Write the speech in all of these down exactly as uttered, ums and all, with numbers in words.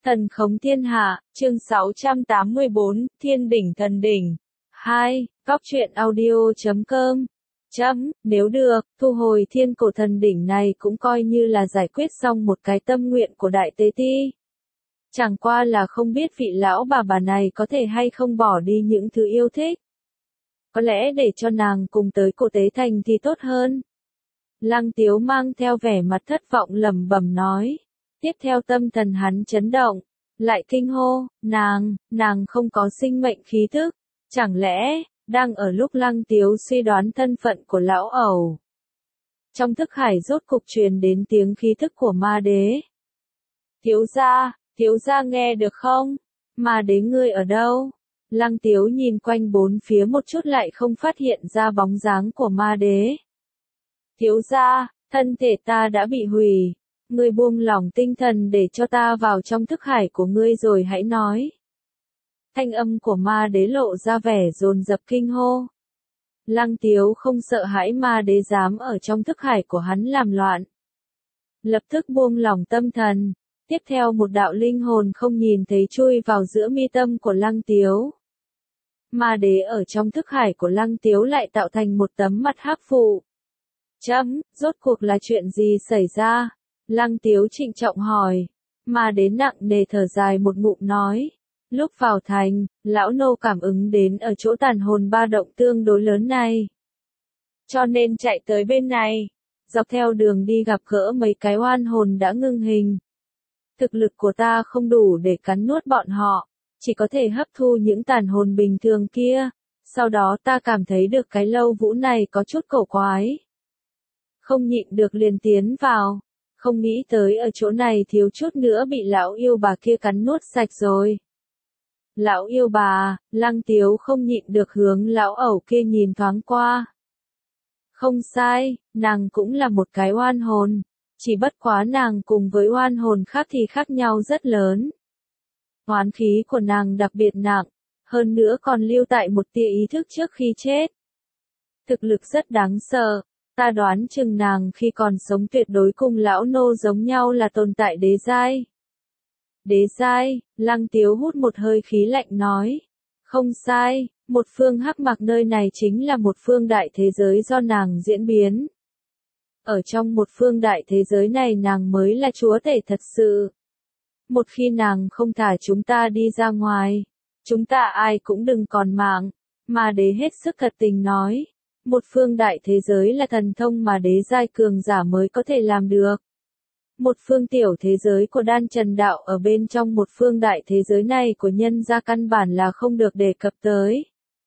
Thần khống thiên hạ, chương sáu trăm tám mươi bốn, Thiên đỉnh thần đỉnh. hai. Góc truyện audio chấm com. Chấm, nếu được, thu hồi thiên cổ thần đỉnh này cũng coi như là giải quyết xong một cái tâm nguyện của đại tế ti. Chẳng qua là không biết vị lão bà bà này có thể hay không bỏ đi những thứ yêu thích. Có lẽ để cho nàng cùng tới cổ tế thành thì tốt hơn. Lăng Tiếu mang theo vẻ mặt thất vọng lẩm bẩm nói. Tiếp theo tâm thần hắn chấn động, lại kinh hô, nàng, nàng không có sinh mệnh khí thức, chẳng lẽ, đang ở lúc Lăng Tiếu suy đoán thân phận của lão ẩu. Trong thức hải rốt cục truyền đến tiếng khí thức của ma đế. Thiếu gia, thiếu gia nghe được không? Ma đế ngươi ở đâu? Lăng Tiếu nhìn quanh bốn phía một chút lại không phát hiện ra bóng dáng của ma đế. Thiếu gia, thân thể ta đã bị hủy. Ngươi buông lỏng tinh thần để cho ta vào trong thức hải của ngươi rồi hãy nói. Thanh âm của ma đế lộ ra vẻ dồn dập kinh hô. Lăng Tiếu không sợ hãi ma đế dám ở trong thức hải của hắn làm loạn. Lập tức buông lỏng tâm thần, tiếp theo một đạo linh hồn không nhìn thấy chui vào giữa mi tâm của Lăng Tiếu. Ma đế ở trong thức hải của Lăng Tiếu lại tạo thành một tấm mặt hắc phụ. Chấm, rốt cuộc là chuyện gì xảy ra? Lăng Tiếu trịnh trọng hỏi, mà đến nặng nề thở dài một ngụm nói, lúc vào thành, lão nô cảm ứng đến ở chỗ tàn hồn ba động tương đối lớn này. Cho nên chạy tới bên này, dọc theo đường đi gặp gỡ mấy cái oan hồn đã ngưng hình. Thực lực của ta không đủ để cắn nuốt bọn họ, chỉ có thể hấp thu những tàn hồn bình thường kia, sau đó ta cảm thấy được cái lâu vũ này có chút cổ quái. Không nhịn được liền tiến vào. Không nghĩ tới ở chỗ này thiếu chút nữa bị lão yêu bà kia cắn nuốt sạch rồi. Lão yêu bà, Lăng Tiếu không nhịn được hướng lão ẩu kia nhìn thoáng qua. Không sai, nàng cũng là một cái oan hồn, chỉ bất quá nàng cùng với oan hồn khác thì khác nhau rất lớn. Oán khí của nàng đặc biệt nặng, hơn nữa còn lưu tại một tia ý thức trước khi chết. Thực lực rất đáng sợ. Ta đoán chừng nàng khi còn sống tuyệt đối cùng lão nô giống nhau là tồn tại đế giai. Đế giai, Lăng Tiếu hút một hơi khí lạnh nói. Không sai, một phương hắc mặc nơi này chính là một phương đại thế giới do nàng diễn biến. Ở trong một phương đại thế giới này nàng mới là chúa tể thật sự. Một khi nàng không thả chúng ta đi ra ngoài, chúng ta ai cũng đừng còn mạng, mà đế hết sức cật tình nói. Một phương đại thế giới là thần thông mà đế giai cường giả mới có thể làm được. Một phương tiểu thế giới của đan trần đạo ở bên trong một phương đại thế giới này của nhân gia căn bản là không được đề cập tới.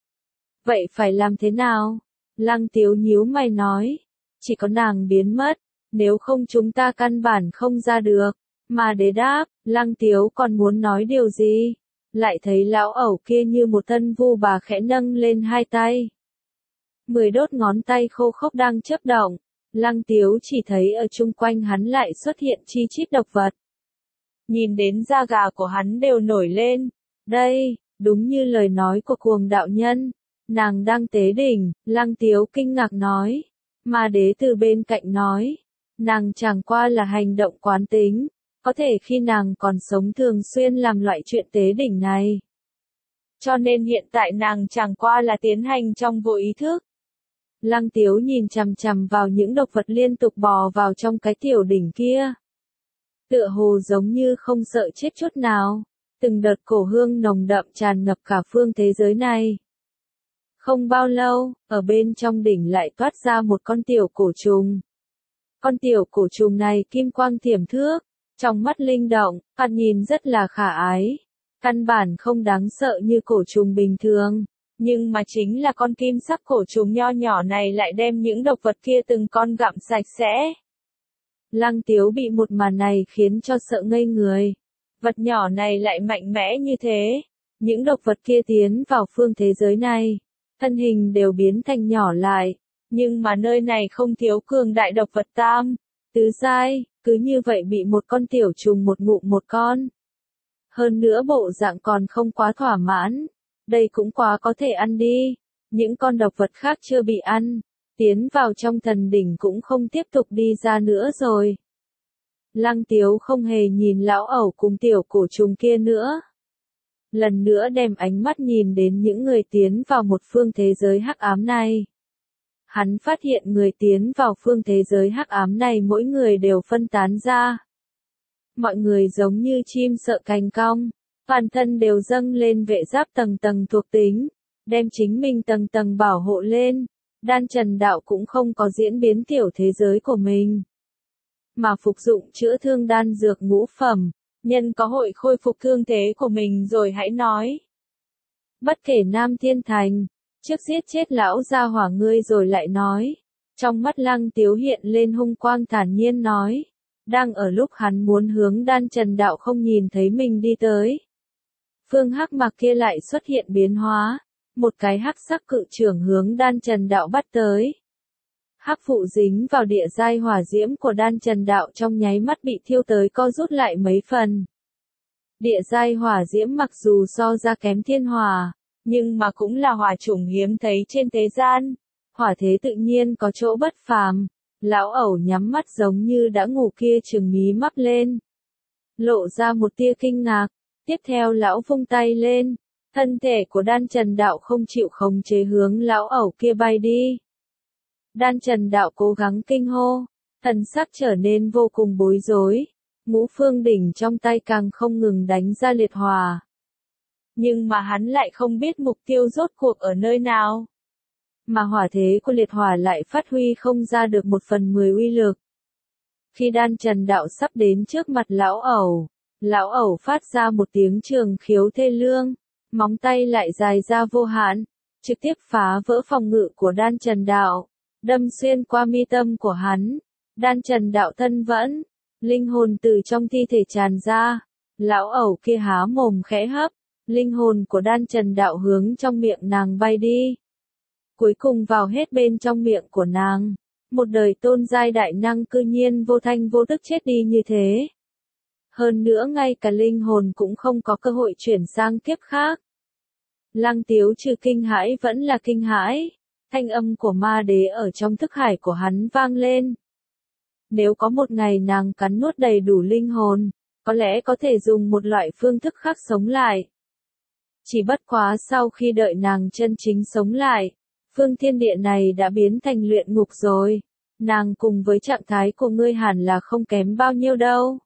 Vậy phải làm thế nào? Lăng Tiếu nhíu mày nói. Chỉ có nàng biến mất, nếu không chúng ta căn bản không ra được. Mà đế đáp, Lăng Tiếu còn muốn nói điều gì? Lại thấy lão ẩu kia như một thân vu bà khẽ nâng lên hai tay. Mười đốt ngón tay khô khốc đang chớp động, Lăng Tiếu chỉ thấy ở chung quanh hắn lại xuất hiện chi chít độc vật. Nhìn đến da gà của hắn đều nổi lên, đây, đúng như lời nói của cuồng đạo nhân, nàng đang tế đỉnh, Lăng Tiếu kinh ngạc nói, mà đế từ bên cạnh nói, nàng chẳng qua là hành động quán tính, có thể khi nàng còn sống thường xuyên làm loại chuyện tế đỉnh này. Cho nên hiện tại nàng chẳng qua là tiến hành trong vô ý thức. Lăng Tiếu nhìn chằm chằm vào những độc vật liên tục bò vào trong cái tiểu đỉnh kia. Tựa hồ giống như không sợ chết chút nào, từng đợt cổ hương nồng đậm tràn ngập cả phương thế giới này. Không bao lâu, ở bên trong đỉnh lại toát ra một con tiểu cổ trùng. Con tiểu cổ trùng này kim quang thiểm thước, trong mắt linh động, thoạt nhìn rất là khả ái. Căn bản không đáng sợ như cổ trùng bình thường. Nhưng mà chính là con kim sắc cổ trùng nho nhỏ này lại đem những độc vật kia từng con gặm sạch sẽ. Lăng Tiếu bị một màn này khiến cho sợ ngây người. Vật nhỏ này lại mạnh mẽ như thế. Những độc vật kia tiến vào phương thế giới này. Thân hình đều biến thành nhỏ lại. Nhưng mà nơi này không thiếu cường đại độc vật tam. Tứ giai, cứ như vậy bị một con tiểu trùng một ngụm một con. Hơn nữa bộ dạng còn không quá thỏa mãn. Đây cũng quá có thể ăn đi. Những con độc vật khác chưa bị ăn. Tiến vào trong thần đỉnh cũng không tiếp tục đi ra nữa rồi. Lăng Tiếu không hề nhìn lão ẩu cùng tiểu cổ trùng kia nữa. Lần nữa đem ánh mắt nhìn đến những người tiến vào một phương thế giới hắc ám này. Hắn phát hiện người tiến vào phương thế giới hắc ám này mỗi người đều phân tán ra. Mọi người giống như chim sợ cành cong, toàn thân đều dâng lên vệ giáp tầng tầng thuộc tính, đem chính mình tầng tầng bảo hộ lên. Đan Trần Đạo cũng không có diễn biến tiểu thế giới của mình, mà phục dụng chữa thương đan dược ngũ phẩm, nhân có hội khôi phục thương thế của mình rồi hãy nói. Bất kể Nam Thiên Thành, trước giết chết lão gia hỏa ngươi rồi lại nói. Trong mắt Lăng Tiếu hiện lên hung quang thản nhiên nói. Đang ở lúc hắn muốn hướng Đan Trần Đạo không nhìn thấy mình đi tới. Phương hắc mặc kia lại xuất hiện biến hóa. Một cái hắc sắc cự trưởng hướng Đan Trần Đạo bắt tới. Hắc phụ dính vào địa giai hỏa diễm của Đan Trần Đạo trong nháy mắt bị thiêu tới co rút lại mấy phần. Địa giai hỏa diễm mặc dù so ra kém thiên hỏa, nhưng mà cũng là hỏa chủng hiếm thấy trên thế gian. Hỏa thế tự nhiên có chỗ bất phàm. Lão ẩu nhắm mắt giống như đã ngủ kia trừng mí mắt lên. Lộ ra một tia kinh ngạc. Tiếp theo lão vung tay lên. Thân thể của Đan Trần Đạo không chịu khống chế hướng lão ẩu kia bay đi. Đan Trần Đạo cố gắng kinh hô. Thần sắc trở nên vô cùng bối rối. Ngũ phương đỉnh trong tay càng không ngừng đánh ra liệt hỏa. Nhưng mà hắn lại không biết mục tiêu rốt cuộc ở nơi nào. Mà hỏa thế của liệt hỏa lại phát huy không ra được một phần mười uy lực. Khi Đan Trần Đạo sắp đến trước mặt lão ẩu, lão ẩu phát ra một tiếng trường khiếu thê lương, móng tay lại dài ra vô hạn, trực tiếp phá vỡ phòng ngự của Đan Trần Đạo, đâm xuyên qua mi tâm của hắn. Đan Trần Đạo thân vẫn, linh hồn từ trong thi thể tràn ra, lão ẩu kia há mồm khẽ hấp, linh hồn của Đan Trần Đạo hướng trong miệng nàng bay đi. Cuối cùng vào hết bên trong miệng của nàng. Một đời tôn giai đại năng cư nhiên vô thanh vô tức chết đi như thế. Hơn nữa ngay cả linh hồn cũng không có cơ hội chuyển sang kiếp khác. Lăng Tiếu trừ kinh hãi vẫn là kinh hãi. Thanh âm của ma đế ở trong thức hải của hắn vang lên. Nếu có một ngày nàng cắn nuốt đầy đủ linh hồn, có lẽ có thể dùng một loại phương thức khác sống lại. Chỉ bất quá sau khi đợi nàng chân chính sống lại, phương thiên địa này đã biến thành luyện ngục rồi. Nàng cùng với trạng thái của ngươi hẳn là không kém bao nhiêu đâu.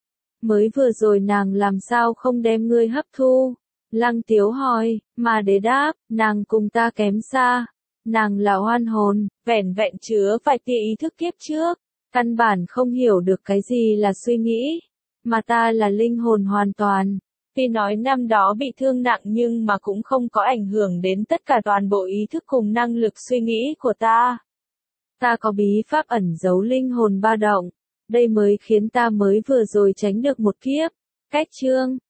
Mới vừa rồi nàng làm sao không đem ngươi hấp thu? Lăng Tiếu hỏi, mà đế đáp, nàng cùng ta kém xa. Nàng là oan hồn, vẻn vẹn chứa vài tia ý thức kiếp trước. Căn bản không hiểu được cái gì là suy nghĩ. Mà ta là linh hồn hoàn toàn. Tuy nói năm đó bị thương nặng nhưng mà cũng không có ảnh hưởng đến tất cả toàn bộ ý thức cùng năng lực suy nghĩ của ta. Ta có bí pháp ẩn giấu linh hồn ba động. Đây mới khiến ta mới vừa rồi tránh được một kiếp. Cách chương